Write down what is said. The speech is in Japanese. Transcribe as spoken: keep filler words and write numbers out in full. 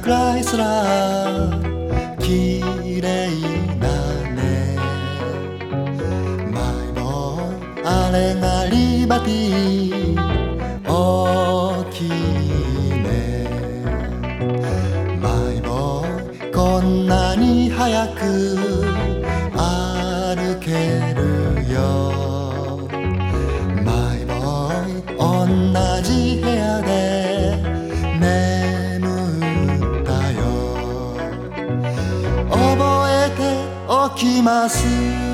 クライスラー綺麗だねマイボーイあれがリバティ大きいねマイボーイこんなに早く歩けるよマイボーイ同じ部屋で眠ったよ覚えておきます